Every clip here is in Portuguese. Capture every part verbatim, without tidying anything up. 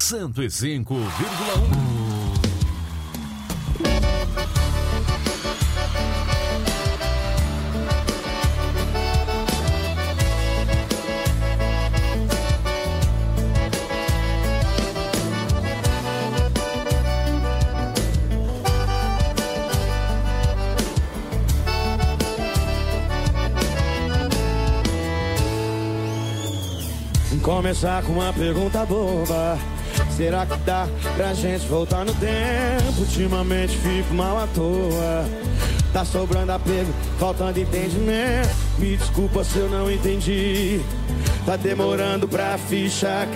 cento e cinco vírgula um. Começar com uma pergunta boba: será que dá pra gente voltar no tempo? Ultimamente fico mal à toa. Tá sobrando apego, faltando entendimento. Me desculpa se eu não entendi. Tá demorando pra ficha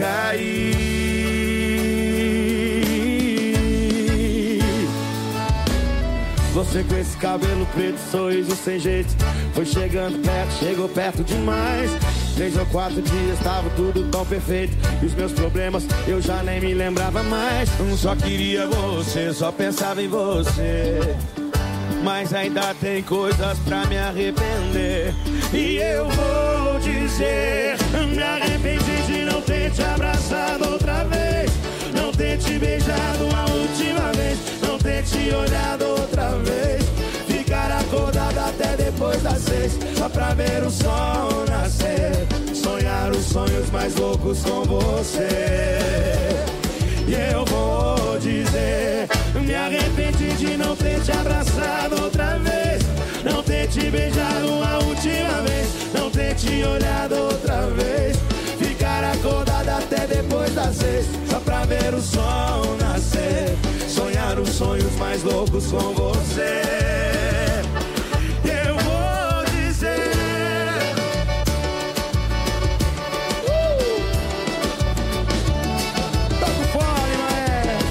cair. Você com esse cabelo preto, sorriso sem jeito, foi chegando perto, chegou perto demais. Três ou quatro dias tava tudo tão perfeito, e os meus problemas eu já nem me lembrava mais. Só queria você, só pensava em você, mas ainda tem coisas pra me arrepender. E eu vou dizer, me arrependi de não ter te abraçado outra vez, não ter te beijado uma última vez, não ter te olhado outra vez, ficar acordado até depois das seis, só pra ver o sol nascer, sonhar os sonhos mais loucos com você. E eu vou dizer, me arrependi de não ter te abraçado outra vez, não ter te beijado uma última vez, não ter te olhado outra vez, ficar acordado até depois das seis, só pra ver o sol nascer, sonhar os sonhos mais loucos com você. Eu vou dizer, uh! Toca o fone, maestro.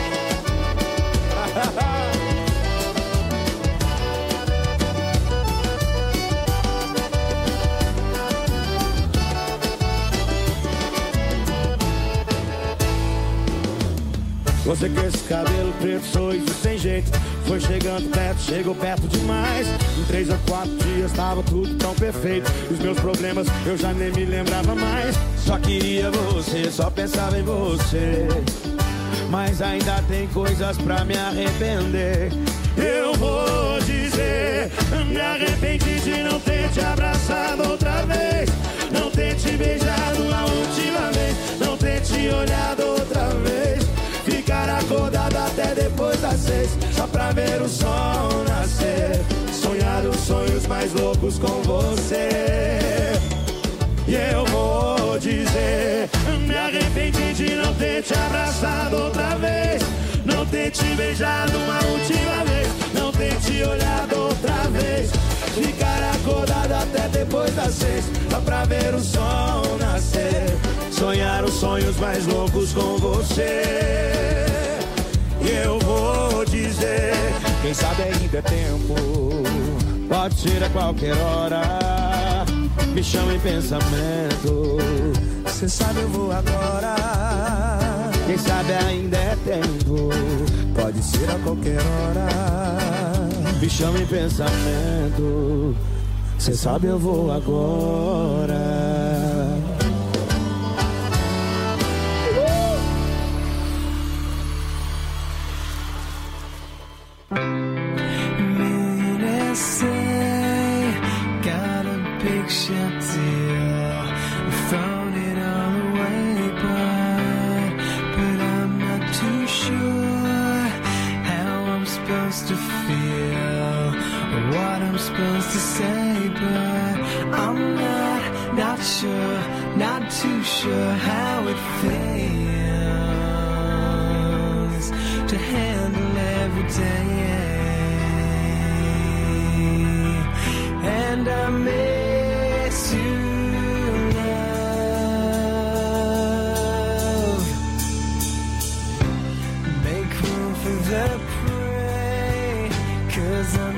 Você com esse cabelo preto, sorriso sem jeito, foi chegando perto, chegou perto demais. Em três ou quatro dias tava tudo tão perfeito, os meus problemas eu já nem me lembrava mais. Só queria você, só pensava em você, mas ainda tem coisas pra me arrepender. Eu vou dizer, me arrependi de não ter te abraçado outra vez, não ter te beijado uma última vez, não ter te olhado outra vez, ficar acordado até depois das seis, só pra ver o sol nascer, sonhar os sonhos mais loucos com você. E eu vou dizer, me arrependi de não ter te abraçado outra vez, não ter te beijado uma última vez, não ter te olhado outra vez, ficar acordado até depois das seis, só pra ver o sol nascer, sonhar os sonhos mais loucos com você. E eu vou dizer, quem sabe ainda é tempo, pode ser a qualquer hora, me chama em pensamento, cê sabe eu vou agora. Quem sabe ainda é tempo, pode ser a qualquer hora, me chama em pensamento, cê sabe eu vou agora. Supposed to say, but I'm not, not sure, not too sure how it feels to handle every day, and I miss you, love, make room for the prey, 'cause I'm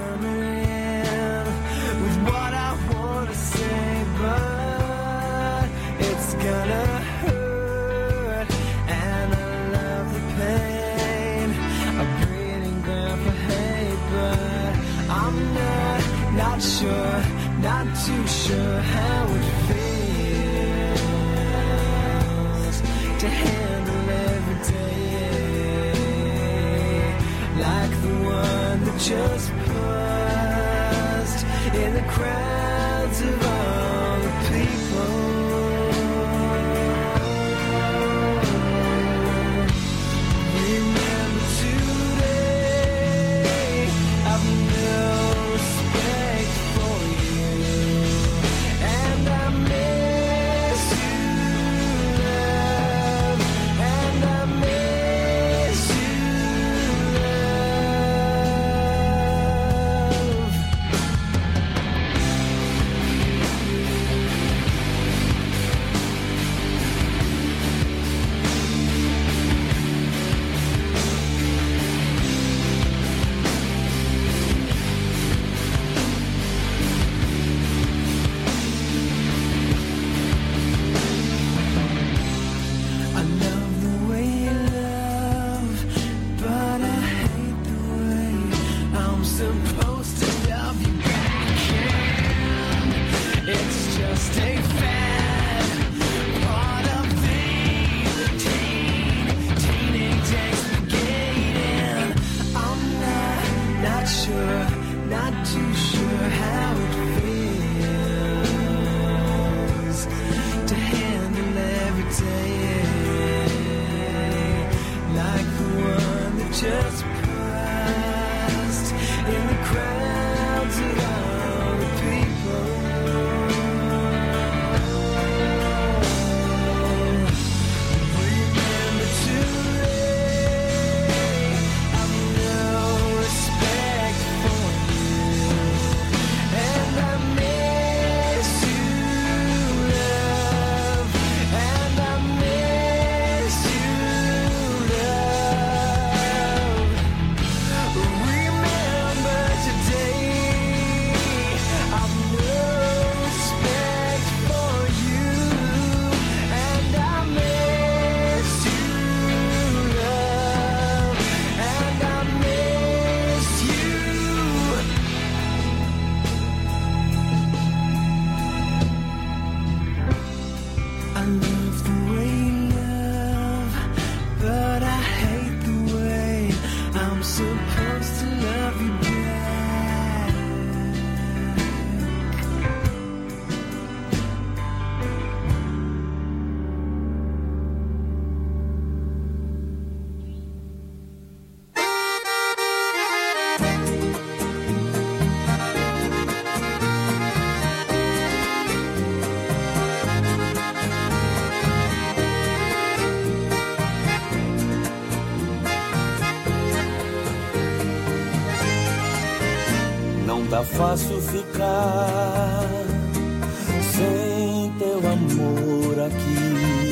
gonna hurt, and I love the pain, a breeding ground for hate, but I'm not, not sure, not too sure how it feels to handle just paused in the crowds of all the people. Remember today, I've no respect for you, and I miss you, love, and I miss you, love. I love the way you love, but I hate the way I'm supposed to love you back. It's just a fad, part of the teen, teenage exploitation. I'm not, not sure, not too sure how it feels to handle every day like the one that just passed in the crowds of all the people. Remember today, I've no respect for you, and I miss you, love, and I miss you, love. Remember today, I've no respect for you, and I miss you, love, and I miss you. I love the way you love, but I hate the way I'm supposed to love you back. Não tá fácil ficar sem teu amor aqui.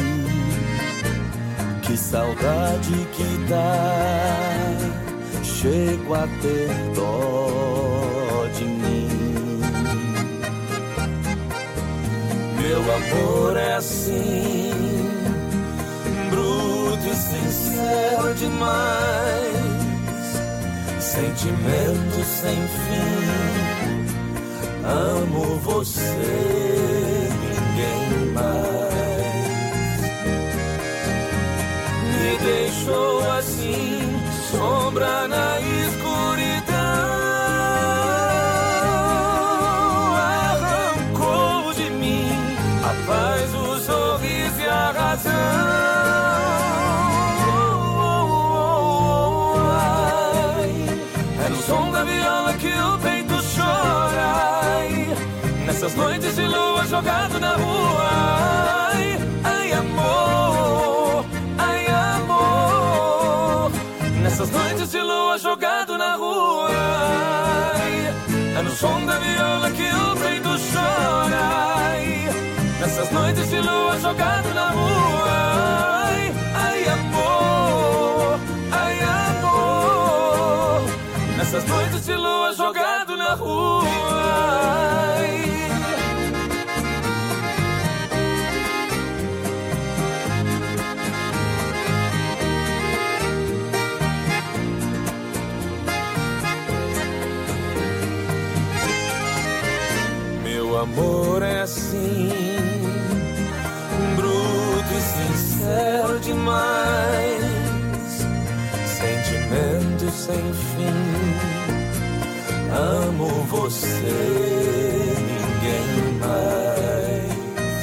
Que saudade que dá, chego a ter dó de mim. Meu amor é assim, bruto e sincero demais. Sentimento sem fim, amo você, ninguém mais. Me deixou assim, sombra na escuridão. Arrancou de mim a paz, o sorriso e a razão. Som da viola que o peito chora, ai, nessas noites de lua jogado na rua. Ai, ai amor, ai amor, nessas noites de lua jogado na rua. Ai, é no som da viola que o peito chora, ai, nessas noites de lua jogado na rua. Ai, ai amor, ai amor, nessas noites de lua jogado na rua. Meu amor é assim, bruto e sincero demais. Sentimento sem fim, amo você, ninguém mais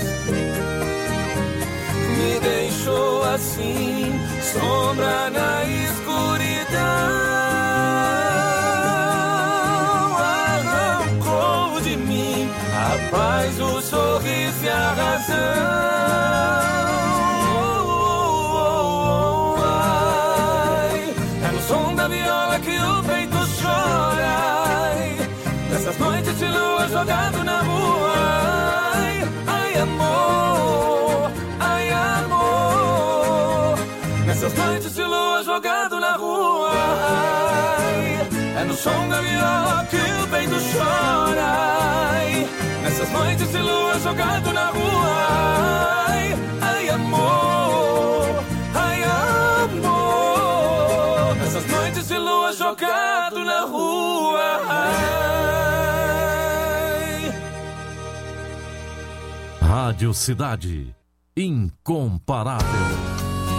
me deixou assim, sombra na escuridão, arrancou de mim a paz, o sorriso e a razão. Que o peito chora, nessas noites de lua jogado na rua. Ai, ai amor, ai amor, nessas noites de lua jogado na rua. Ai, é no som da viola que o peito chora, ai, nessas noites de lua jogado na rua. Ai, ai amor, ai amor, nessas noites de lua jogado na rua. Ai. Rádio Cidade, incomparável.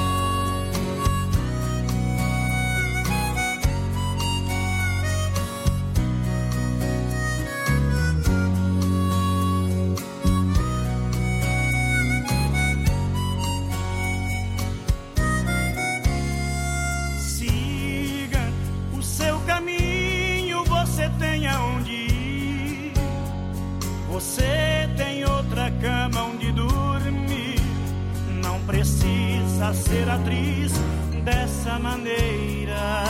Você tem outra cama onde dormir. Não precisa ser atriz dessa maneira.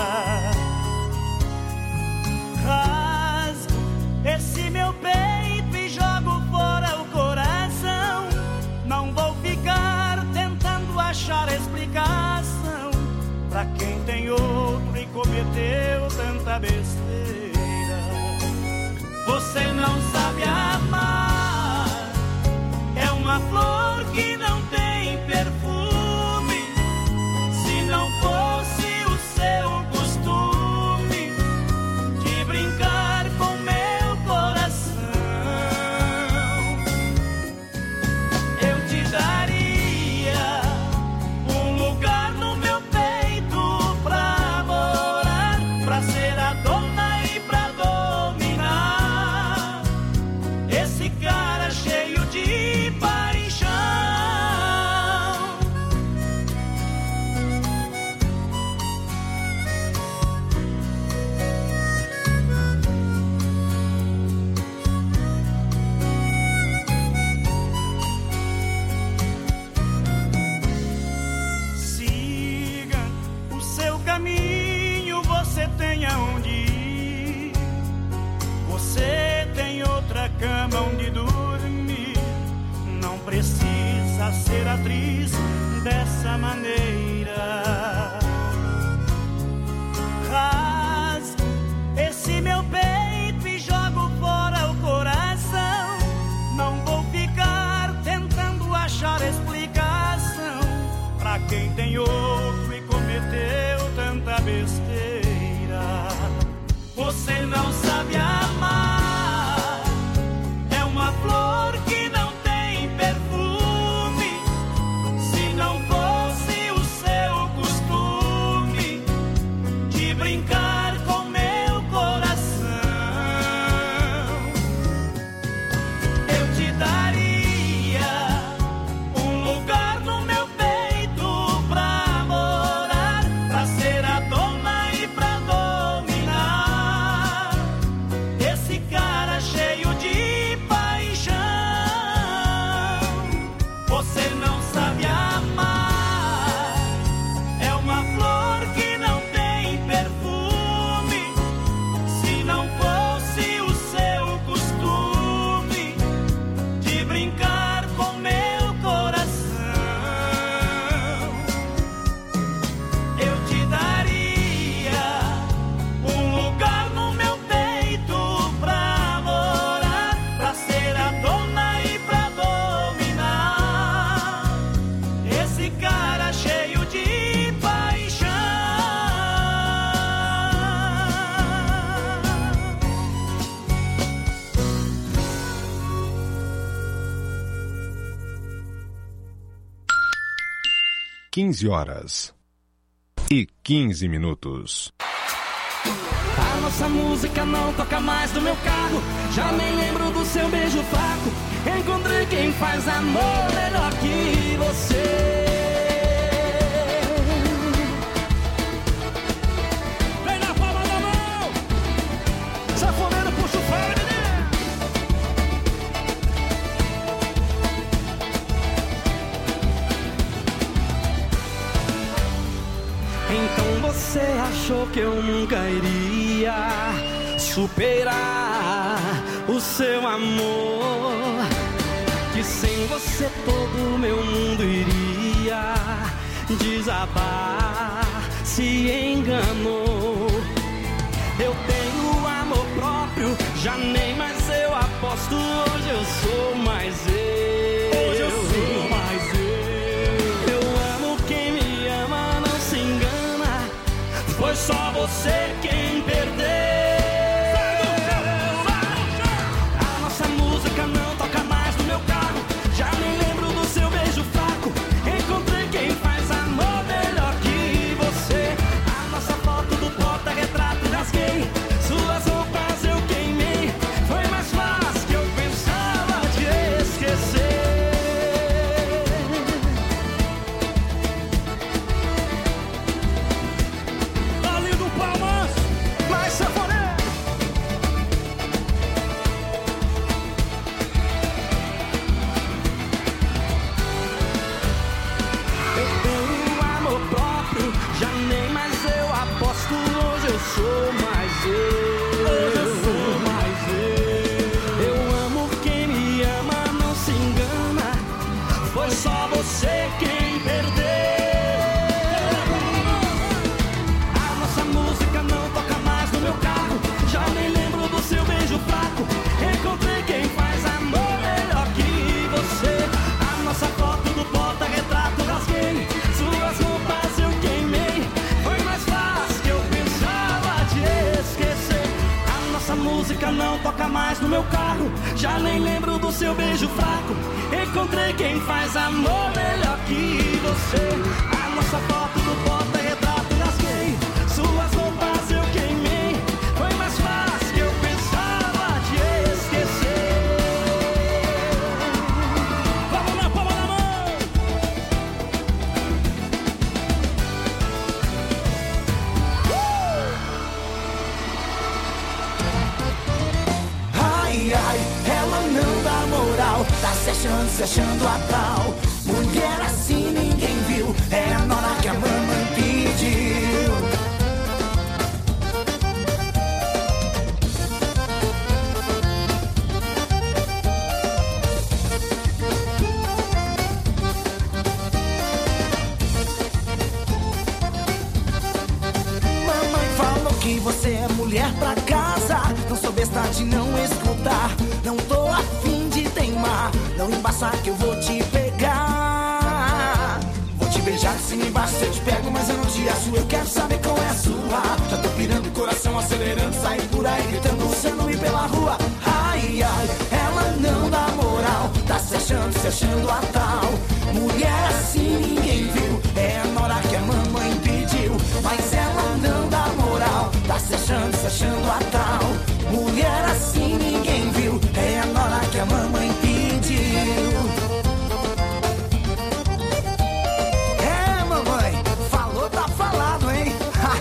Rasgo esse meu peito e jogo fora o coração. Não vou ficar tentando achar explicação pra quem tem outro e cometeu tanta besteira. Você não sabe amar, é uma flor que não tem perfume. Se não fosse o seu costume de brincar com meu coração, eu te daria um lugar no meu peito pra morar, pra ser a dona e pra dominar esse cara cheio de paixão. Siga o seu caminho, você tem aonde ir. Você tem outra cama onde dormir. Não precisa ser atriz dessa maneira. Rasgo esse meu peito e jogo fora o coração. Não vou ficar tentando achar explicação pra quem tem outro e cometeu tanta besteira. Você não sabe amar, é uma flor que não tem perfume. Se não fosse o seu costume de brincar com meu coração, eu te daria um lugar no meu peito pra morar, pra ser a dona e pra dominar esse cara cheio de paixão. Você não sabe amar, é uma flor que não tem perfume. Se não fosse o seu costume de brincar com meu coração, eu te daria um lugar no meu peito pra morar, pra ser a dona e pra dominar esse cara cheio de paixão. quinze horas e quinze minutos. A nossa música não toca mais no meu carro. Já nem lembro do seu beijo fraco. Encontrei quem faz amor melhor que você. Vem na palma da mão. Sanfoneiro, puxa o freio, menino. Então você achou que eu nunca iria superar o seu amor, que sem você todo o meu mundo iria desabar. Se enganou. Eu tenho amor próprio, já nem mais eu aposto. Hoje eu sou mais eu. Hoje eu sou mais eu. Eu amo quem me ama, não se engana. Foi só você quem perdeu. A nossa música não toca mais no meu carro. Já nem lembro do seu beijo fraco. Encontrei quem faz amor melhor que você. A nossa foto do porta-retrato rasguei. Suas roupas eu queimei. Foi mais fácil que eu pensava te esquecer. Tá lindo, palmas, mais sanfoneiro. Eu tenho amor próprio, já nem mais eu aposto. Hoje eu sou mais eu. Hoje eu sou mais eu. Eu amo quem me ama, não se engana. Foi só você quem perdeu. A nossa música não toca mais no meu carro. Já nem lembro do seu beijo fraco. Encontrei quem faz amor melhor que você. A nossa foto do porta-retrato rasguei. Suas roupas eu queimei. Foi mais fácil que eu pensava te esquecer. A nossa música não toca mais no meu carro. Já nem lembro do seu beijo fraco. Encontrei quem faz amor melhor que você. A nossa foto do porta-retrato rasguei. Suas roupas eu queimei. Foi mais fácil que eu pensava te esquecer. Vamos na palma da mão. Ai, ai, ela não dá moral. Tá se achando, se achando a tal. Mulher assim ninguém viu. É a nora que a mamãe pediu. Mamãe falou que você é mulher pra casa. Não sou besta de não escutar. Não tô afim de teimar. Não embaçar que eu vou te pegar. Vou te beijar de cima e embaixo, eu te pego, mas eu não te acho. Eu quero saber qual é a sua. Já tô pirando o coração, acelerando, sair por aí gritando o seu nome pela rua. Ai, ai, ela não dá moral. Tá se achando, se achando a tal. Mulher assim ninguém viu. É a nora que a mamãe pediu. Mas ela não dá moral. Tá se achando, se achando a tal. Mulher assim ninguém viu. É a nora que a mamãe pediu. É, mamãe, falou, tá falado, hein?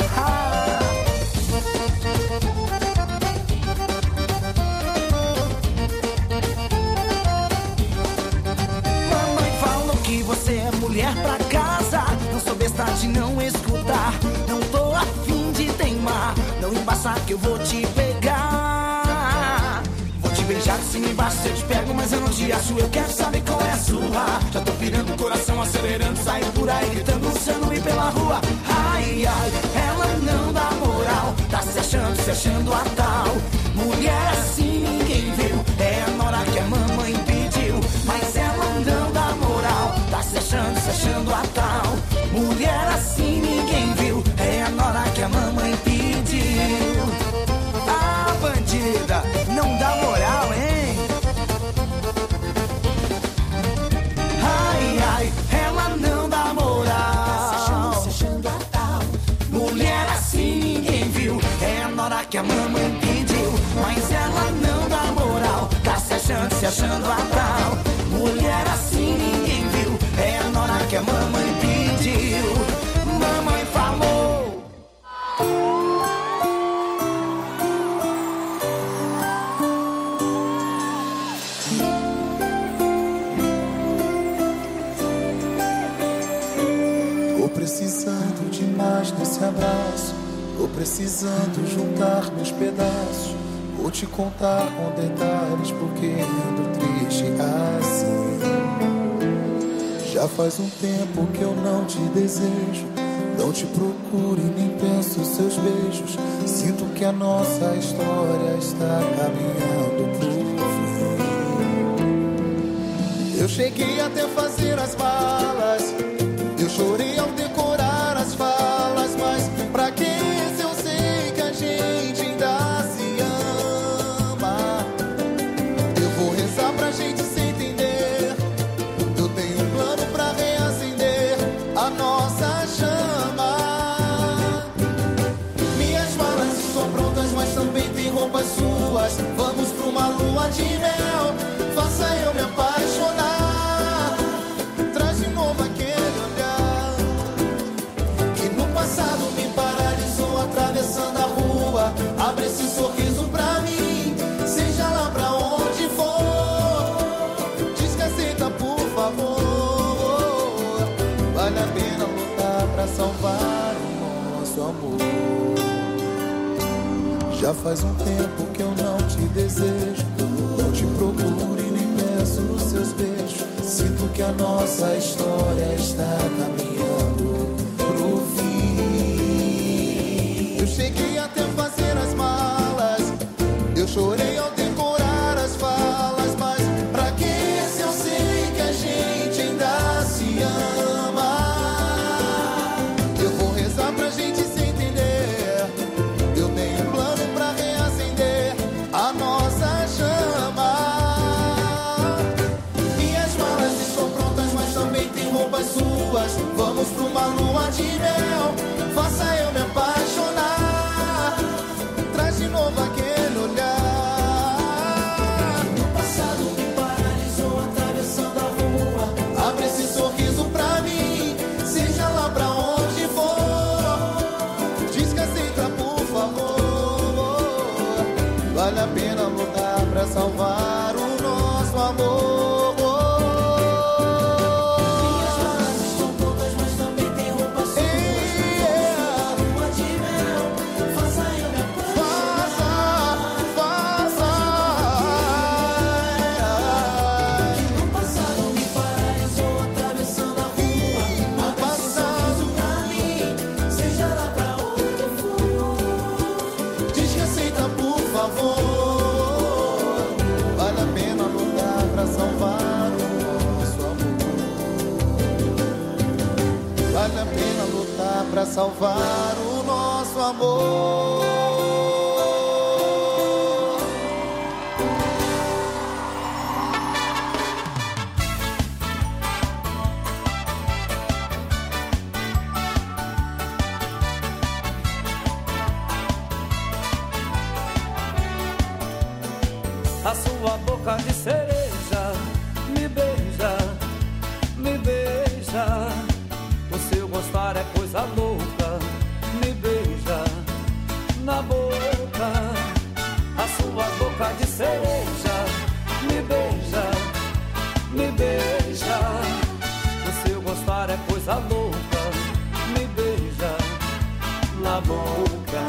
Mamãe falou que você é mulher pra casa. Não sou besta de não escutar. Não tô afim de teimar. Não embaçar que eu vou te pegar. Vou te beijar de cima e embaixo, eu te pego, mas eu não te acho. Eu quero saber qual é a sua. Já tô pirando o coração, acelerando, sair por aí gritando o seu nome pela rua. Ai, ai, ela não dá moral. Tá se achando, se achando a tal. Mulher assim ninguém viu. É a nora que a mamãe pediu. Mas ela não dá moral. Tá se achando, se achando a tal. Mulher assim ninguém viu. É a nora que a mamãe pediu. Ah, bandida, não dá moral, hein? Ai, ai, ela não dá moral. Mulher assim ninguém viu. É que a mamãe pediu, mas ela não dá moral, tá se achando, se achando a tal. Mulher assim ninguém viu, é a nora que a mamãe pediu. Mamãe falou. Tô precisando de mais desse abraço, tô precisando juntar meus pedaços. Vou te contar com detalhes porque ando triste assim. Já faz um tempo que eu não te desejo, não te procuro e nem penso seus beijos. Sinto que a nossa história está caminhando pro fim. Eu cheguei até fazer as malas, eu chorei ao decorar as falas, mas pra que se eu sei que a gente ainda se ama? Eu vou rezar pra gente se entender, eu tenho um plano pra reacender a nossa chama. Minhas malas estão prontas, mas também tem roupas suas. Vamos pra uma lua de mel, faça eu me apaixonar. Traz de novo aquele olhar que no passado me paralisou atravessando a rua. Abre esse sorriso pra mim, seja lá pra onde for. Diz que aceita, por favor. Vale a pena lutar pra salvar o nosso amor. Já faz um tempo que eu não te desejo, não te procuro e nem peço os seus beijos. Sinto que a nossa história está caminhando pro fim. Eu cheguei até fazer as malas, eu chorei ao decorar as falas, mas pra que se eu sei que a gente ainda se ama? Eu vou rezar pra gente se entender, eu tenho um plano pra reacender a nossa chama. Minhas malas estão prontas, mas também tem roupas suas. Vamos pra uma lua de mel, faça eu me apaixonar. Traz de novo aquele olhar que no passado me paralisou atravessando a rua. Abre esse sorriso pra mim, seja lá pra onde for. Diz que aceita, por favor. Vale a pena lutar pra salvar o nosso amor. Minhas malas estão prontas, mas também tem roupa sua. Yeah. Lua de mel, faça eu me apaixonar. Faça, faça. Que no passado me paralisou atravessando a rua. Abre esse sorriso pra mim, seja lá pra onde for. Diz que aceita, por favor. Vale a pena lutar pra salvar o nosso amor. Vale a pena lutar pra salvar o nosso amor. A sua boca de cereja me beija, me beija. O seu gostar é coisa louca, me beija na boca. A sua boca de cereja me beija, me beija. O seu gostar é coisa louca, me beija na boca.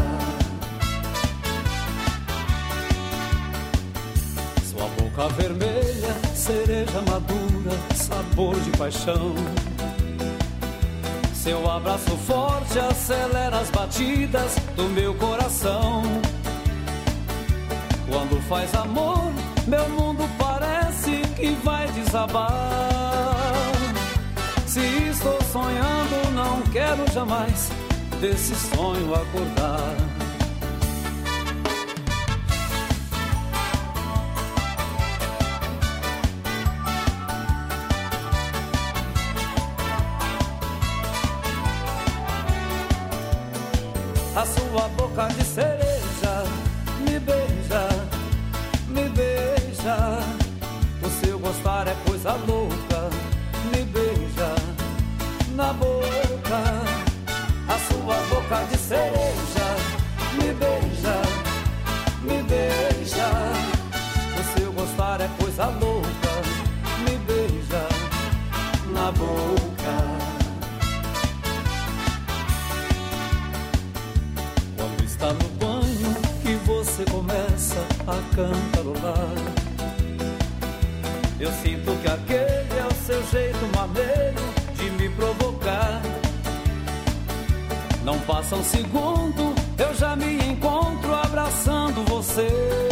Sua boca vermelha, cereja madura, sabor de paixão. Seu abraço forte acelera as batidas do meu coração. Quando faz amor, meu mundo parece que vai desabar. Se estou sonhando, não quero jamais desse sonho acordar. A sua boca de cereja gostar é coisa louca, me beija na boca, a sua boca de cereja, me beija, me beija. O seu gostar é coisa louca, me beija na boca. Quando está no banho que você começa a cantarolar, eu sinto que aquele é o seu jeito maneiro de me provocar. Não passa um segundo, eu já me encontro abraçando você.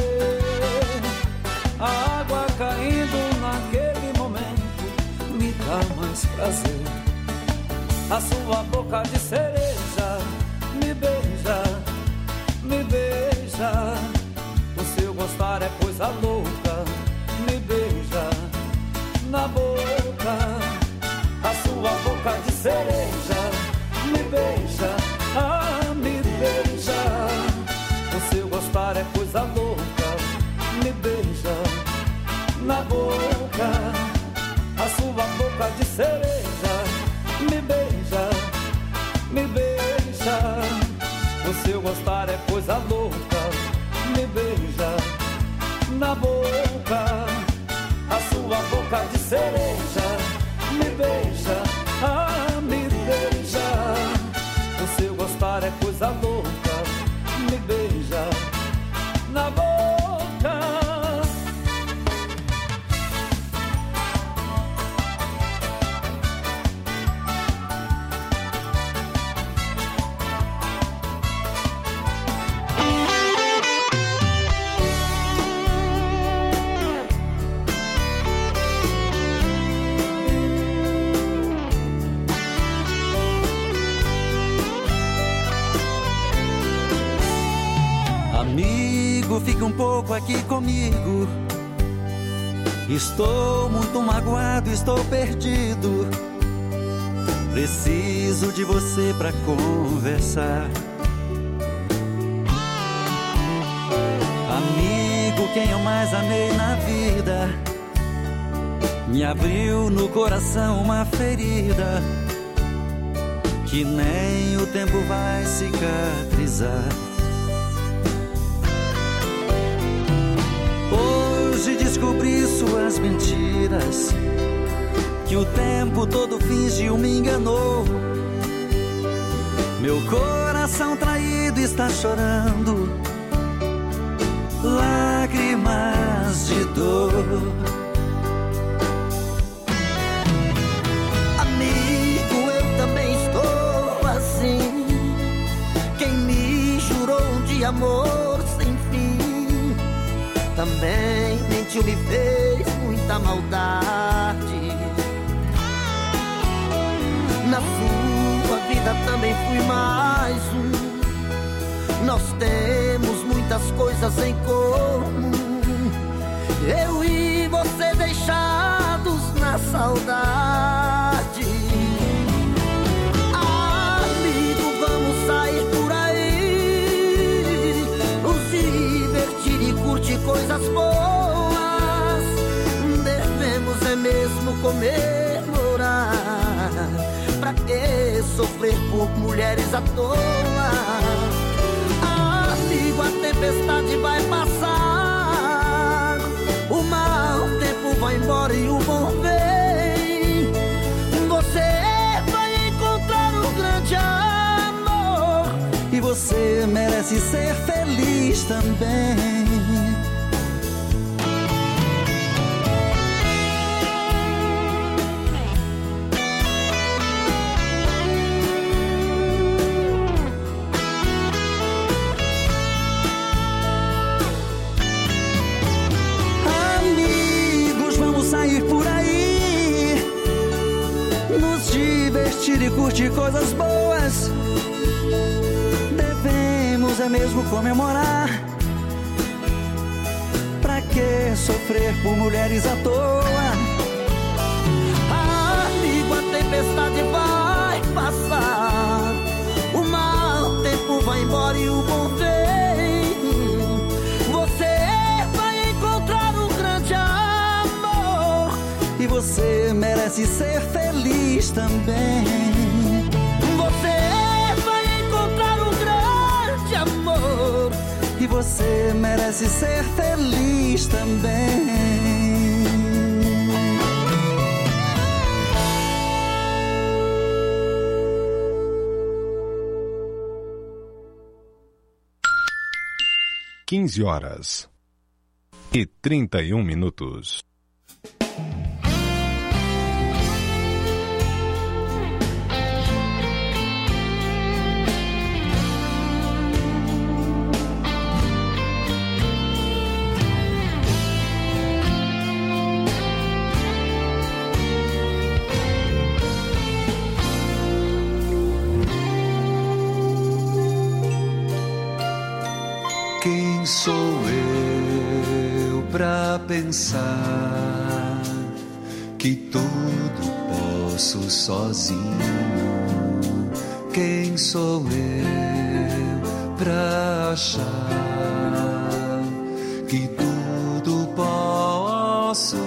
A água caindo naquele momento me dá mais prazer. A sua boca de cereja me beija, me beija. O seu gostar é coisa louca, me beija na boca, a sua boca de cereja, me beija, ah, me beija. O seu gostar é coisa louca, me beija na boca, a sua boca de cereja, me beija, me beija. O seu gostar é coisa louca, me beija na boca, a sua boca de cereja, me beija, ah, me beija. O seu gostar é coisa louca, me beija na boca. Fique um pouco aqui comigo. Estou muito magoado, estou perdido. Preciso de você pra conversar. Amigo, quem eu mais amei na vida, me abriu no coração uma ferida que nem o tempo vai cicatrizar. Hoje descobri suas mentiras, que o tempo todo fingiu, me enganou. Meu coração traído está chorando lágrimas de dor. Amigo, eu também estou assim. Quem me jurou um dia amor sem fim, também mentiu, me fez muita maldade. Na sua vida também fui mais um. Nós temos muitas coisas em comum, eu e você deixados na saudade. Amigo, vamos sair por aí, nos divertir e curtir coisas boas. Devemos é mesmo comemorar. Pra que sofrer por mulheres à toa? Amigo, a tempestade vai passar, o mau tempo vai embora e o bom vem. Você vai encontrar um grande amor, e você merece ser feliz também. E curtir coisas boas. Devemos é mesmo comemorar. Pra que sofrer por mulheres à toa? Amigo, a tempestade vai passar, o mau tempo vai embora e o bom vem. Você vai encontrar um grande amor, e você merece ser feliz também. Você vai encontrar um grande amor e você merece ser feliz também. quinze horas e trinta e um minutos. Quem sou eu pra pensar que tudo posso sozinho? Quem sou eu pra achar que tudo posso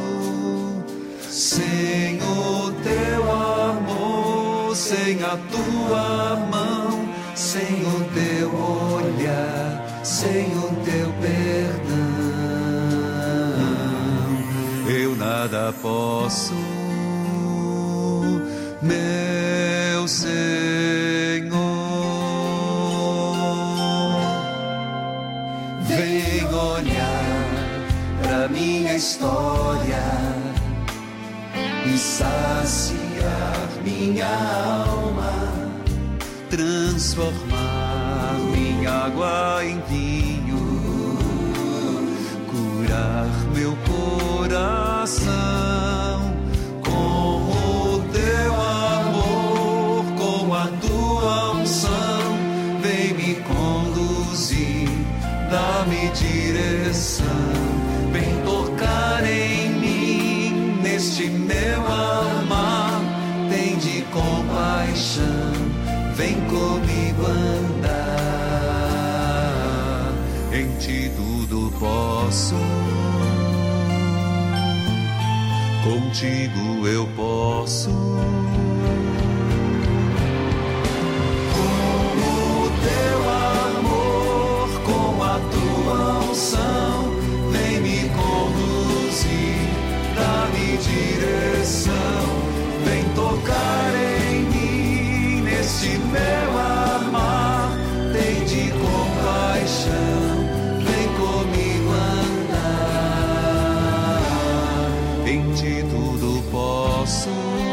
sem o teu amor, sem a tua mão, sem o teu olhar, sem o teu perdão, eu nada posso, meu Senhor. Vem olhar pra minha história e saciar minha alma, transformar minha água em vinho, curar meu coração com o teu amor, com a tua unção. Vem me conduzir, dá-me direção, vem tocar em mim, neste meu amar, tem de compaixão, vem comigo andar, em ti tudo posso, contigo eu posso. Com o teu amor, com a tua unção, vem me conduzir, dá-me direção, vem tocar em mim, neste meu amar, tem de compaixão, vem comigo andar, em ti tudo posso,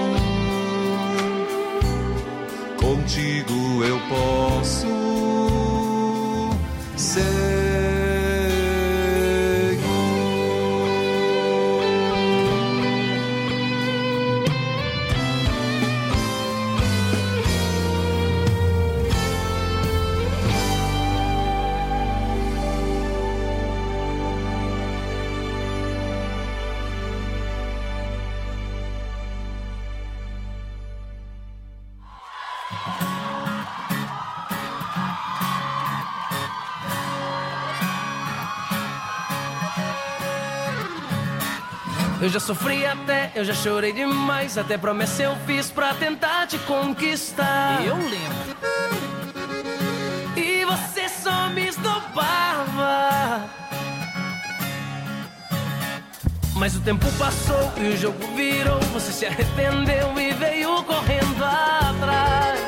contigo eu posso ser. Eu já sofri até, eu já chorei demais, até promessa eu fiz pra tentar te conquistar. Eu lembro. E você só me esnobava. Mas o tempo passou e o jogo virou, você se arrependeu e veio correndo atrás.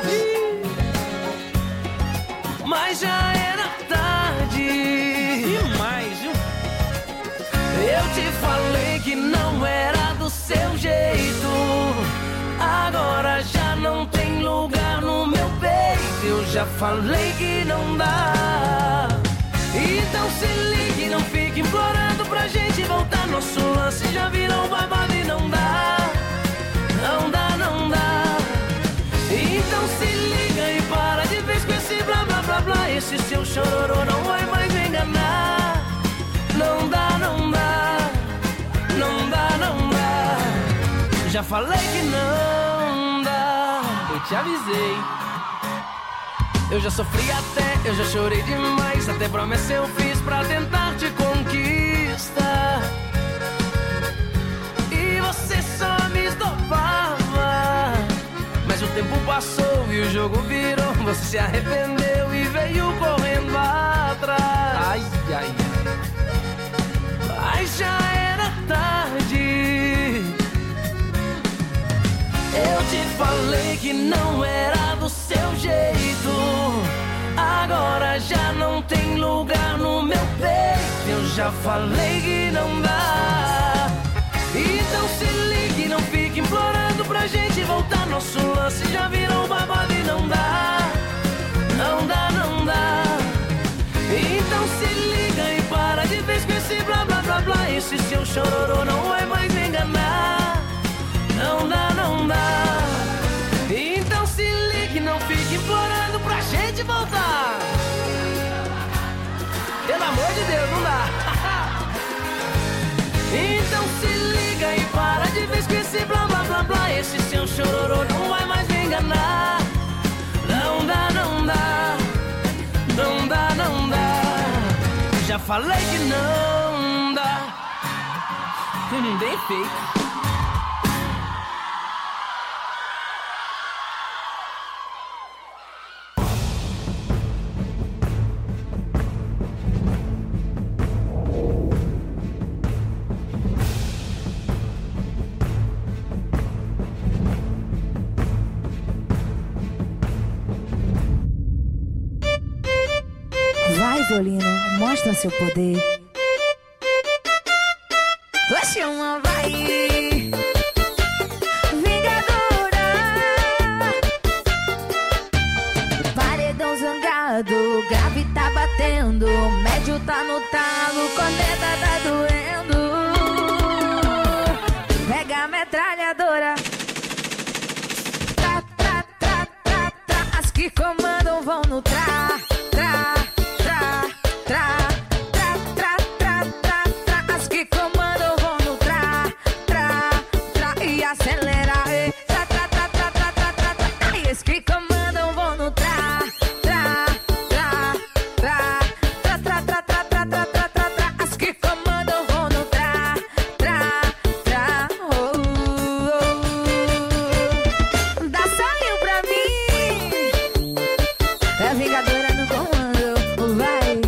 Mas já era tarde demais, viu? Eu te falei que não era do seu jeito, agora já não tem lugar no meu peito. Eu já falei que não dá, então se ligue, não fique implorando pra gente voltar. Nosso lance já virou babado e não dá, não dá, não dá. Então se liga e para de vez com esse blá blá blá blá. Esse seu chororô não vai mais me enganar. Não dá, não dá, não dá, não dá. Já falei que não dá, eu te avisei. Eu já sofri até, eu já chorei demais, até promessa eu fiz pra tentar te conquistar. E você só que o jogo virou, você se arrependeu e veio correndo atrás. Ai, ai, mas já era tarde. Eu te falei que não era do seu jeito. Agora já não tem lugar no meu peito. Eu já falei que não dá. Então se ligue, não fique implorando pra gente voltar. Nosso lance já virou babado e não dá. Não dá, não dá. Então se liga e para de vez com esse blá blá blá blá. Esse seu chororô não vai mais me enganar. Não dá, não dá. Então se ligue, não fique implorando pra gente voltar. Pelo amor de Deus, não dá. Então se liga e para de vez com esse blá blá blá blá. Esse seu chororô não vai mais me enganar. Não dá, não dá. Não dá, não dá. Já falei que não dá. Hum, bem feito. Vai, violino, mostra seu poder. Oxe, uma vai, vingadora. Paredão zangado, grave tá batendo, médio tá no talo, corneta tá doendo. Pega a metralhadora. Tra, tra, tra, tra, tra. As que comandam vão no tra, tra. Tra, tra, tra, tra, tra, tra. As que comandam vão no tra, tra, tra. E acelera, e tra, tra, tra, tra, tra, tra, tra, tra. E as que comandam vão no tra, tra, tra, tra, tra, tra, tra, tra, tra, tra, tra, tra, tra. As que comandam vão no tra, tra, tra. Oh, oh, oh. Dá saiu pra mim. É a vingadora no comando, vai.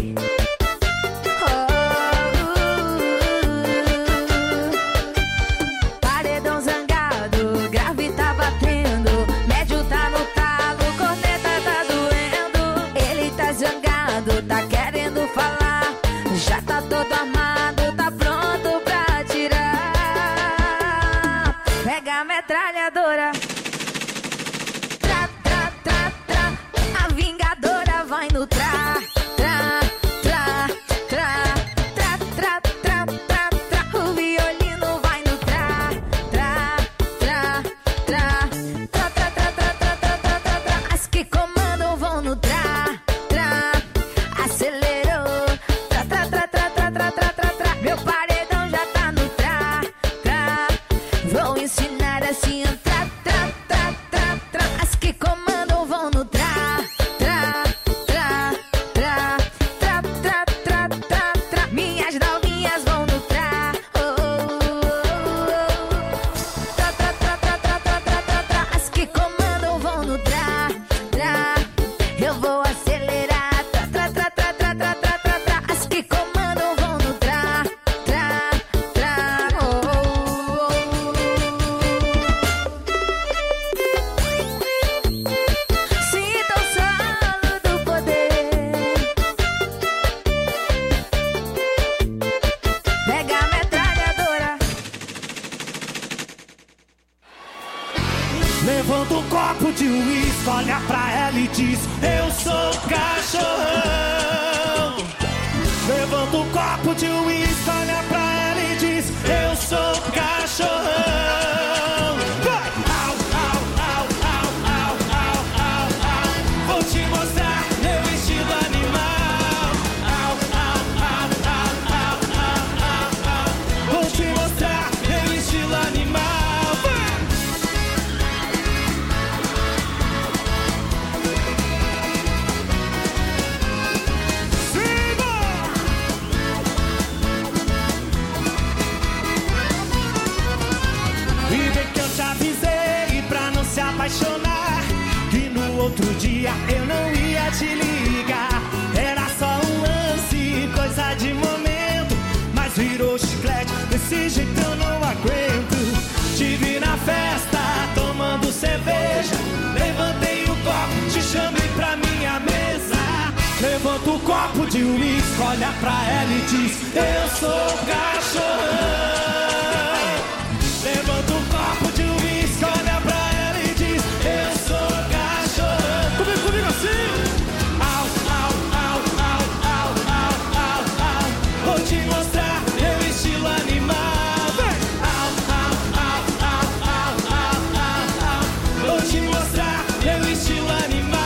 Tá querendo falar, já tá todo armado, tá pronto pra atirar. Pega a metralhadora. Tra, tra, tra, tra. A vingadora vai no tra, tra, tra, tra, tra, tra, tra, tra, tra. O violino vai no tra, tra, tra, tra, tra, tra, tra, tra, tra, tra, tra, tra, tra. As que comandam vão no tra. Acelerou, tra, tra, tra, tra, tra, tra, tra, tra, tra. Meu paredão já tá no tra, tra. Vou ensinar assim, tra, tra, tra, tra, tra. As que comandam vão no tra, tra, tra, tra, tra, tra, tra, tra, tra. Minhas novinhas vão no tra, oh, oh, oh, oh. Tra, tra, tra, tra, tra, tra, tra, tra, tra. As que comandam vão no tra, tra. Eu vou acelerar. As que comandam vão no tra, tra, tra, oh, oh, oh. Sinta o solo do poder. Pega a metralhadora. Levanta um copo de uísque, olha pra ela e diz: eu sou cachorrão. Levanta um copo de uísque, olha pra ela e diz: eu sou cachorrão. Vai! Au, au, au, au, au, au, au, au. Vou te mostrar meu estilo animal. Au, au, au, au, au, au, au, au. Vou te mostrar meu estilo animal. Vai! dia eu não ia te ligar. Era só um lance, coisa de momento, mas virou chiclete, desse jeito eu não aguento. Te vi na festa, tomando cerveja, levantei o copo, te chamei pra minha mesa. Levanta o copo de uísque, olha pra ela e diz: eu sou cachorrão. Levanta o copo de uísque, olha pra ela e diz: eu sou cachorrão. Comigo, comigo assim. Au, au, au, au, au, au, au, au. Vou te mostrar meu estilo animal. Vem. Au, au, au, au, au, au, au, au. Vou te mostrar meu estilo animal.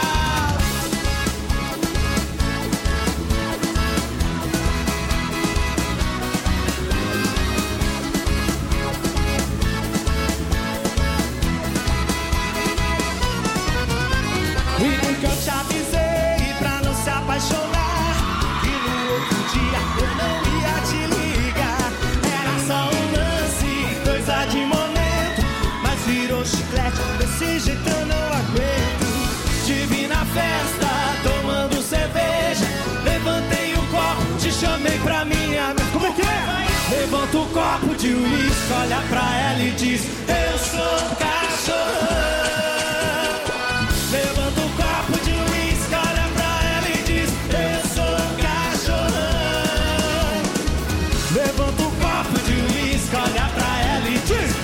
E nunca eu te avisei pra não se apaixonar, e no outro dia eu não ia te ligar. Era só um lance, coisa de momento, mas virou chiclete, desse jeito eu não aguento. Te vi na festa, tomando cerveja, levantei o copo, te chamei pra minha mesa. Como é que é? Levanta o copo de uísque, olha pra ela e diz: eu sou cachorrão. Levanta o copo de uísque, olha pra ela e diz: eu sou cachorrão. Levanta o copo de uísque, olha pra ela e diz: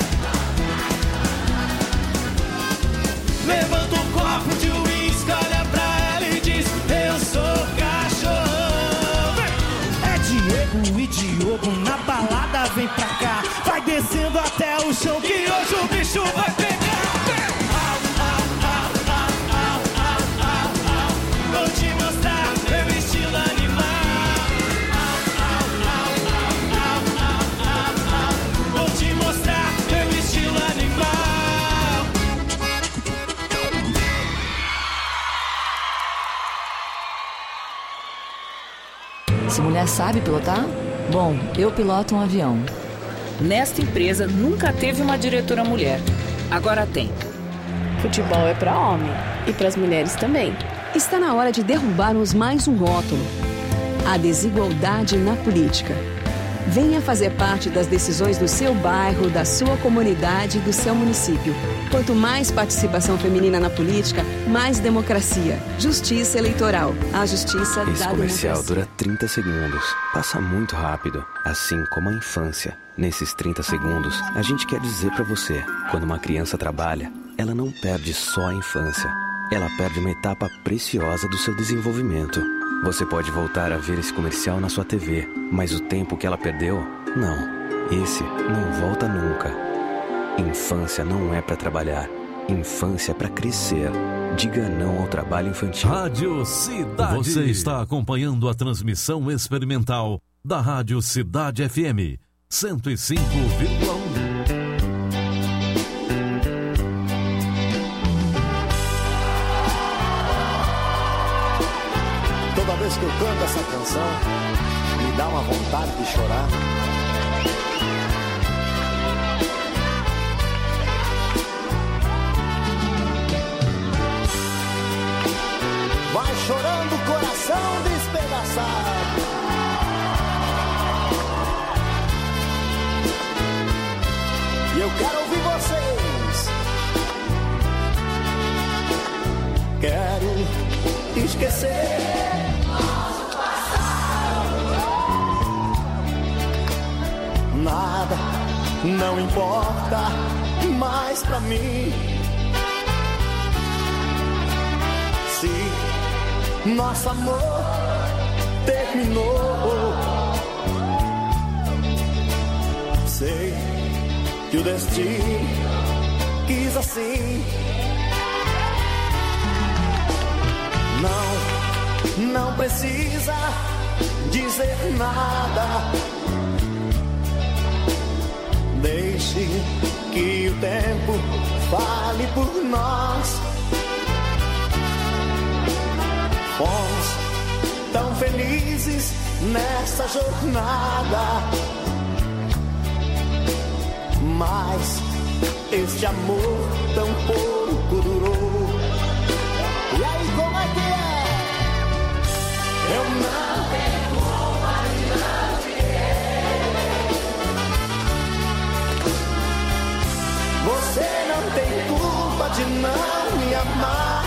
levanta o copo de uísque, olha pra ela e diz: eu sou cachorrão. É Diego e Diogo na balada, vem pra cá. Vai descendo até o chão que hoje o bicho vai pegar. Vou te mostrar meu estilo animal. Vou te mostrar meu estilo animal. Essa mulher sabe pilotar? Bom, eu piloto um avião. Nesta empresa nunca teve uma diretora mulher. Agora tem. Futebol é para homem e para as mulheres também. Está na hora de derrubarmos mais um rótulo: a desigualdade na política. Venha fazer parte das decisões do seu bairro, da sua comunidade e do seu município. Quanto mais participação feminina na política, mais democracia. Justiça eleitoral. A justiça Esse da comercial democracia. dura trinta segundos. Passa muito rápido, assim como a infância. Nesses trinta segundos, a gente quer dizer pra você: quando uma criança trabalha, ela não perde só a infância. Ela perde uma etapa preciosa do seu desenvolvimento. Você pode voltar a ver esse comercial na sua T V, mas o tempo que ela perdeu, não. Esse não volta nunca. Infância não é pra trabalhar. Infância é pra crescer. Diga não ao trabalho infantil. Rádio Cidade. Você está acompanhando a transmissão experimental da Rádio Cidade F M cento e cinco vírgula um. Toda vez que eu canto essa canção, me dá uma vontade de chorar. Vai chorando o coração despedaçado. E eu quero ouvir vocês. Quero esquecer nosso passado. Nada não importa mais pra mim. Se nosso amor terminou, sei que o destino quis assim. Não, não precisa dizer nada. Deixe que o tempo fale por nós. Fomos tão felizes nessa jornada, mas este amor tão pouco durou. Você não tem culpa de não me amar.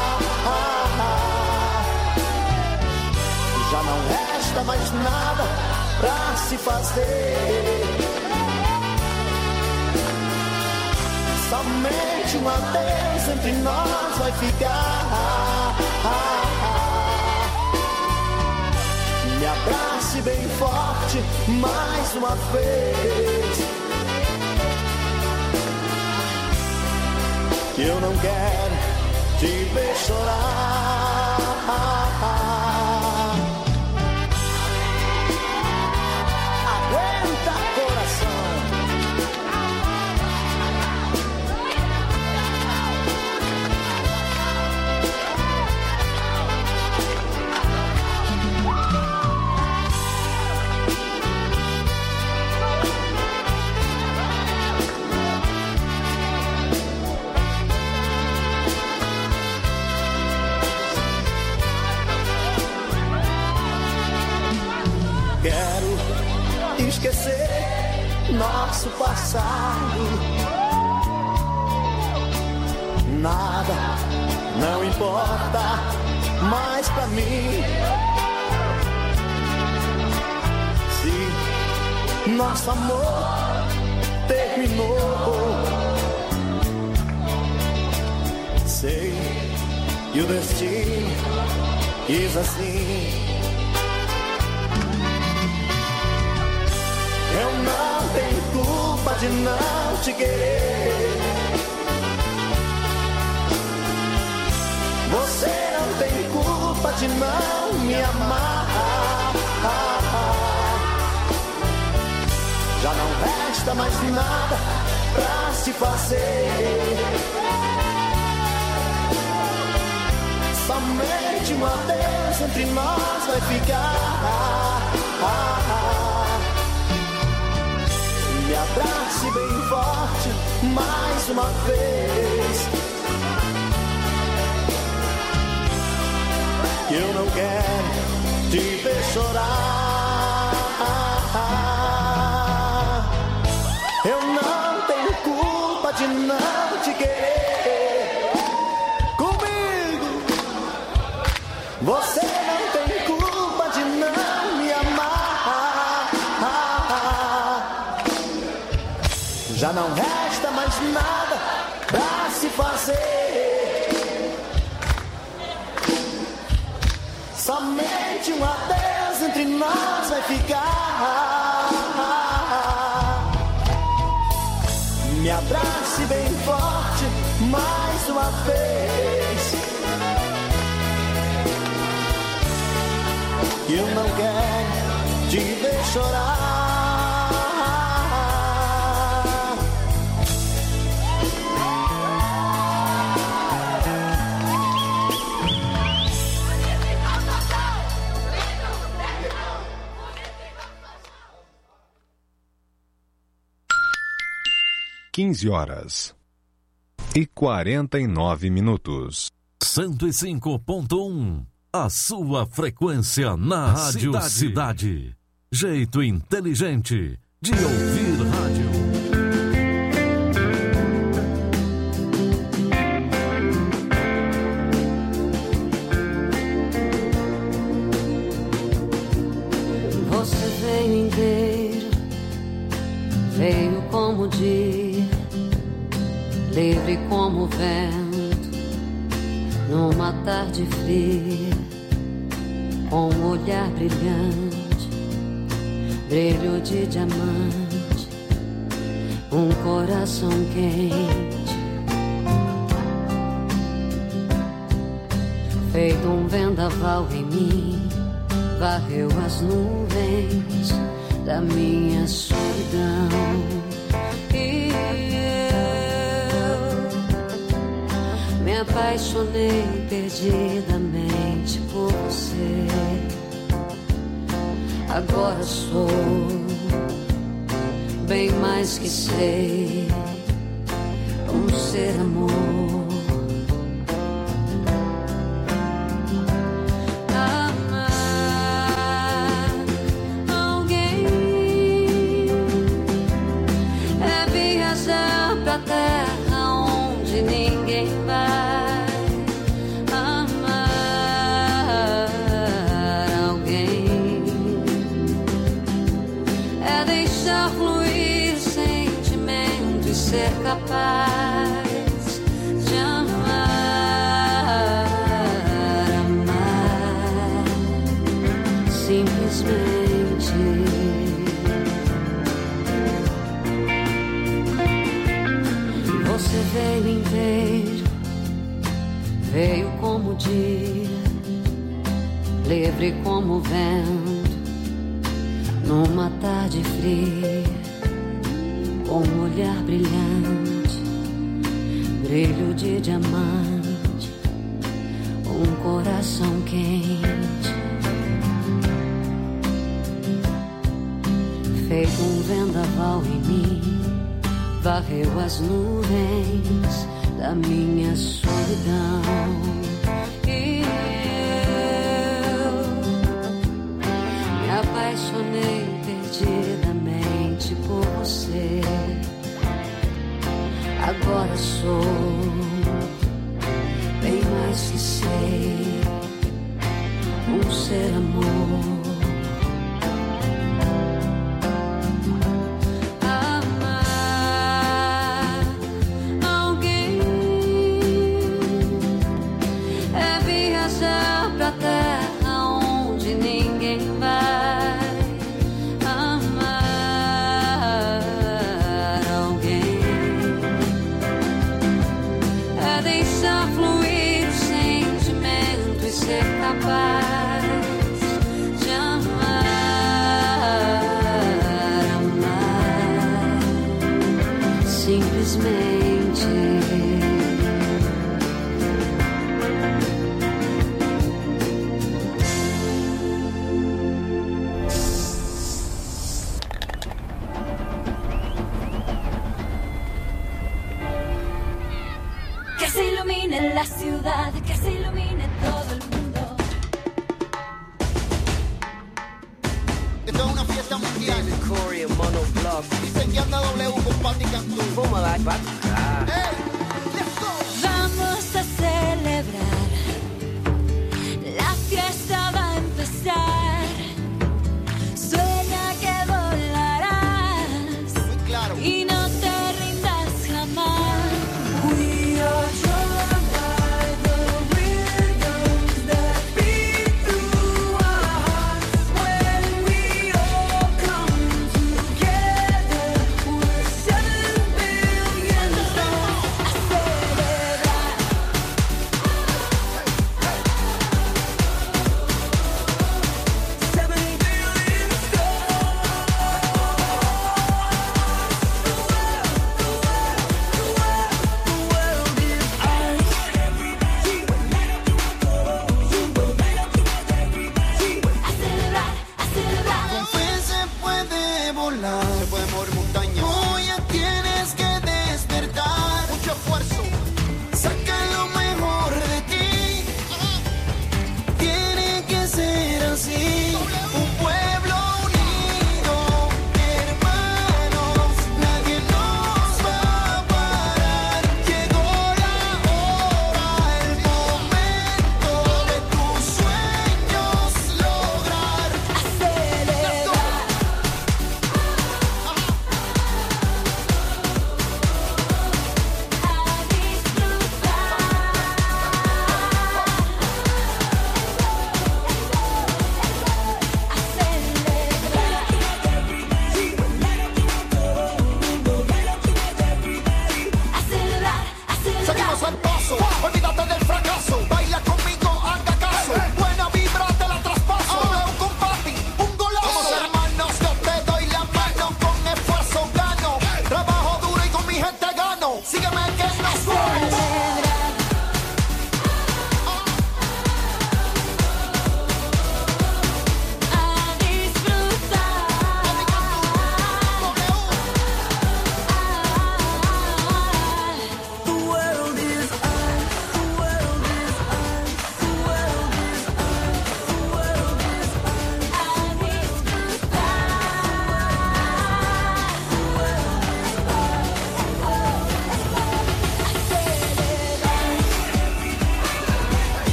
Já não resta mais nada pra se fazer. Somente um adeus entre nós vai ficar. Me abrace bem forte mais uma vez, que eu não quero te ver chorar. Aguenta, coração. Quero esquecer nosso passado. Nada, não importa mais pra mim. Se nosso amor terminou, sei que o destino quis assim. Eu não tenho culpa de não te querer. Você não tem culpa de não me amar. Já não resta mais nada pra se fazer. Somente um adeus entre nós vai ficar. Me abrace bem forte mais uma vez, que eu não quero te ver chorar. Eu não tenho culpa de não te querer. Comigo você não tem culpa de não me amar. Já não resta mais nada pra se fazer. Somente um adeus entre nós vai ficar. Me abrace bem forte mais uma vez, que eu não quero te ver chorar. quinze horas e quarenta e nove minutos. cento e cinco ponto um. A sua frequência na Rádio Cidade. Cidade. Jeito inteligente de ouvir rádio. Você veio inteiro, veio como o dia, livre como o vento, numa tarde fria, com um olhar brilhante, brilho de diamante, um coração quente, feito um vendaval em mim, varreu as nuvens da minha solidão. E eu me apaixonei perdidamente por você. Agora sou bem mais que sei, um ser amor. terra onde ninguém vai amar alguém. É deixar fluir sentimento e ser capaz de amar, amar simplesmente. Você veio inteiro, veio como o dia, livre como o vento, numa tarde fria, com um olhar brilhante, brilho de diamante, um coração quente, feito um vendaval em mim. Varreu as nuvens da minha solidão. E eu me apaixonei perdidamente por você. Agora sou bem mais que sei, um ser amor. La ciudad, que se ilumine todo el mundo. Esto es una fiesta mundial. Dicen que anda W con Patti Cantú. Hey, let's go. Vamos a celebrar. La fiesta va a empezar. Sueña que volarás. Muy claro. Y no te rindas jamás. We are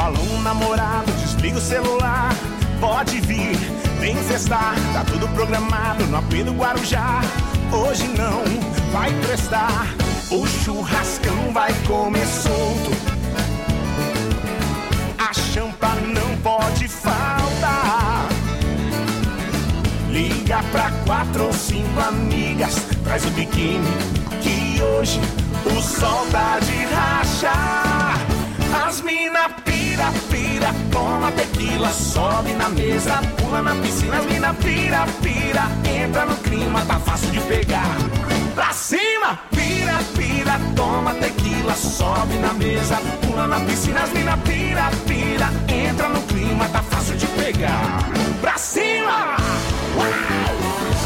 balão namorado, desliga o celular. Pode vir, vem festar. Tá tudo programado no A P do Guarujá. Hoje não vai prestar. O churrascão vai comer solto. A champa não pode faltar. Liga pra quatro ou cinco amigas. Traz o biquíni que hoje o sol tá de rachar. As mina pira, pira, toma tequila, sobe na mesa, pula na piscina. As mina pira, pira, entra no clima, tá fácil de pegar. Pra cima, pira, pira, toma tequila, sobe na mesa, pula na piscina. As mina pira, pira, entra no clima, tá fácil de pegar. Pra cima! Uau!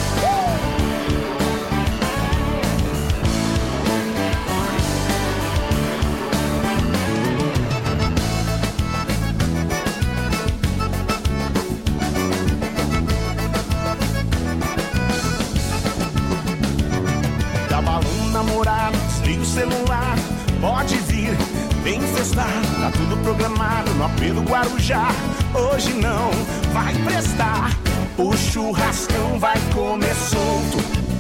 Namorado, desliga o celular, pode vir, vem festar. Tá tudo programado no A P do Guarujá. Hoje não vai prestar. O churrascão vai comer solto.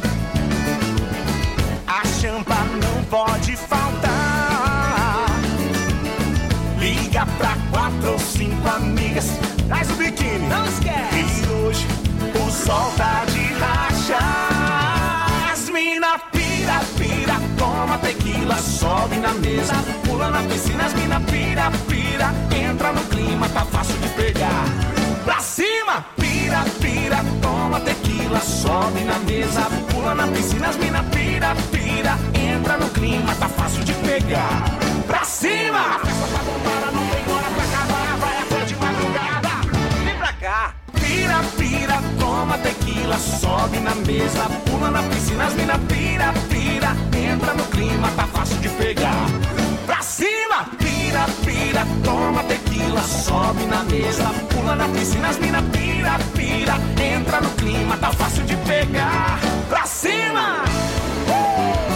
A champa não pode faltar. Liga pra quatro ou cinco amigas. Traz o biquíni, não esquece. E hoje o sol tá de rachar. As mina pira, pira, toma tequila, sobe na mesa, pula na piscina. As mina pira, pira, entra no clima, tá fácil de pegar. Pra cima, pira, pira, toma tequila, sobe na mesa, pula na piscina. As mina pira, pira, entra no clima, tá fácil de pegar. Pra cima! A festa tá bombada, não tem hora pra acabar, vai até de madrugada. Vem pra cá! Pira, pira, toma tequila, sobe na mesa, pula na piscina. As mina pira, pira, entra no clima, tá fácil de pegar. Pra cima! Pira, pira, toma tequila, sobe na mesa, pula na piscina. As mina pira, pira, entra no clima, tá fácil de pegar. Pra cima! Uh!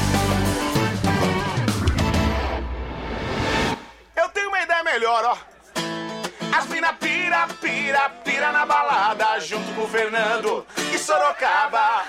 Eu tenho uma ideia melhor, ó. As mina pira, pira, pira na balada, junto com o Fernando e Sorocaba.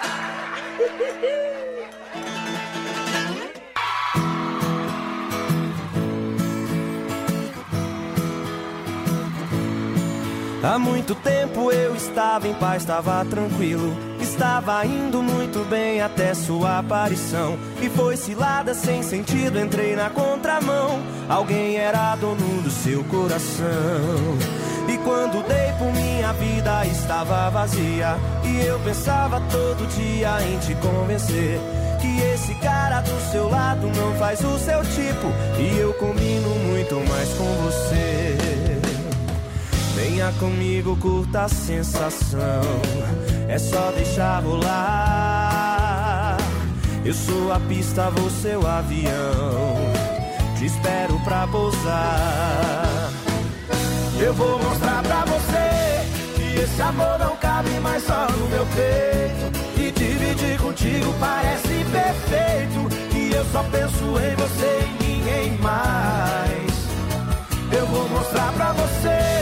Há muito tempo eu estava em paz, estava tranquilo. Estava indo muito bem até sua aparição. E foi cilada sem sentido, entrei na contramão. Alguém era dono do seu coração. E quando dei por minha vida estava vazia. E eu pensava todo dia em te convencer que esse cara do seu lado não faz o seu tipo. E eu combino muito mais com você. Venha comigo, curta a sensação. É só deixar rolar. Eu sou a pista, você o avião. Te espero pra pousar. Eu vou mostrar pra você que esse amor não cabe mais só no meu peito. E dividir contigo parece perfeito. Que eu só penso em você e ninguém mais. Eu vou mostrar